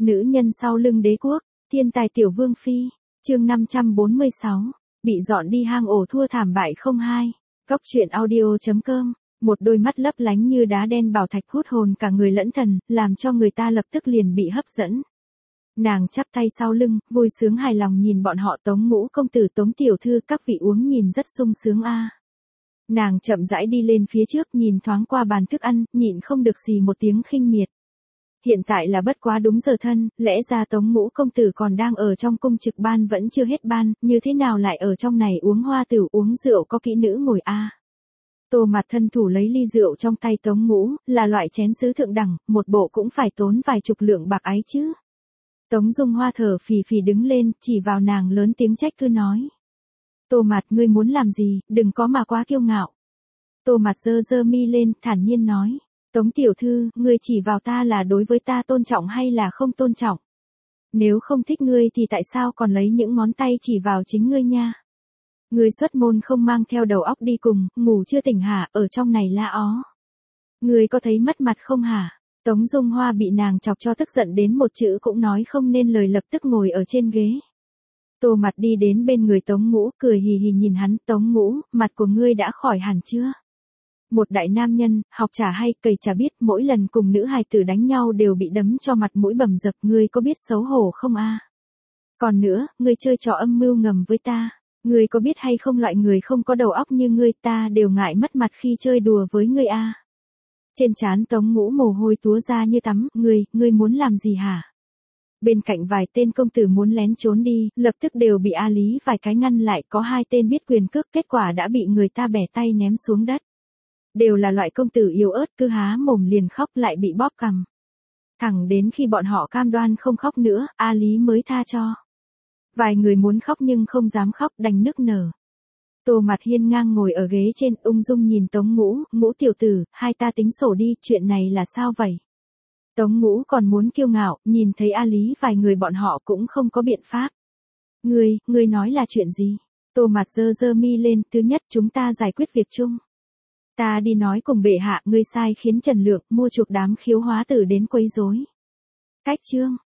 Nữ nhân sau lưng đế quốc, thiên tài tiểu vương phi, chương 546, bị dọn đi hang ổ thua thảm bại không hai. Góc truyện audio.com, một đôi mắt lấp lánh như đá đen bảo thạch hút hồn cả người lẫn thần, làm cho người ta lập tức liền bị hấp dẫn. Nàng chắp tay sau lưng, vui sướng hài lòng nhìn bọn họ Tống ngũ công tử Tống tiểu thư các vị uống nhìn rất sung sướng a. Nàng chậm rãi đi lên phía trước nhìn thoáng qua bàn thức ăn, nhịn không được xì một tiếng khinh miệt. Hiện tại là bất quá đúng giờ thân, lẽ ra Tống ngũ công tử còn đang ở trong cung trực ban vẫn chưa hết ban, như thế nào lại ở trong này uống hoa tửu uống rượu có kỹ nữ ngồi a. Tô Mạt thân thủ lấy ly rượu trong tay Tống ngũ, là loại chén sứ thượng đẳng, một bộ cũng phải tốn vài chục lượng bạc ấy chứ. Tống Dung Hoa thở phì phì đứng lên, chỉ vào nàng lớn tiếng trách cứ nói. Tô Mạt ngươi muốn làm gì, đừng có mà quá kiêu ngạo. Tô Mạt giơ giơ mi lên, thản nhiên nói. Tống tiểu thư, ngươi chỉ vào ta là đối với ta tôn trọng hay là không tôn trọng? Nếu không thích ngươi thì tại sao còn lấy những ngón tay chỉ vào chính ngươi nha? Ngươi xuất môn không mang theo đầu óc đi cùng, ngủ chưa tỉnh hả, ở trong này la ó. Ngươi có thấy mất mặt không hả? Tống Dung Hoa bị nàng chọc cho tức giận đến một chữ cũng nói không nên lời lập tức ngồi ở trên ghế. Tô Mạt đi đến bên người Tống ngũ, cười hì hì nhìn hắn, Tống ngũ, mặt của ngươi đã khỏi hẳn chưa? Một đại nam nhân, học chả hay, cầy chả biết, mỗi lần cùng nữ hài tử đánh nhau đều bị đấm cho mặt mũi bầm dập, ngươi có biết xấu hổ không a? Còn nữa, ngươi chơi trò âm mưu ngầm với ta, ngươi có biết hay không loại người không có đầu óc như ngươi ta đều ngại mất mặt khi chơi đùa với ngươi a. Trên trán Tống ngũ mồ hôi túa ra như tắm, ngươi muốn làm gì hả? Bên cạnh vài tên công tử muốn lén trốn đi, lập tức đều bị A Lý vài cái ngăn lại, có hai tên biết quyền cước, kết quả đã bị người ta bẻ tay ném xuống đất. Đều là loại công tử yếu ớt, cứ há mồm liền khóc lại bị bóp cằm. Thẳng đến khi bọn họ cam đoan không khóc nữa, A Lý mới tha cho. Vài người muốn khóc nhưng không dám khóc, đành nức nở. Tô Mạt hiên ngang ngồi ở ghế trên, ung dung nhìn Tống ngũ, ngũ tiểu tử, hai ta tính sổ đi, chuyện này là sao vậy? Tống ngũ còn muốn kiêu ngạo, nhìn thấy A Lý vài người bọn họ cũng không có biện pháp. Ngươi nói là chuyện gì? Tô Mạt giơ giơ mi lên, thứ nhất chúng ta giải quyết việc chung. Ta đi nói cùng bệ hạ, ngươi sai khiến Trần Lượng mua chuộc đám khiếu hóa tử đến quấy rối. Cách chương,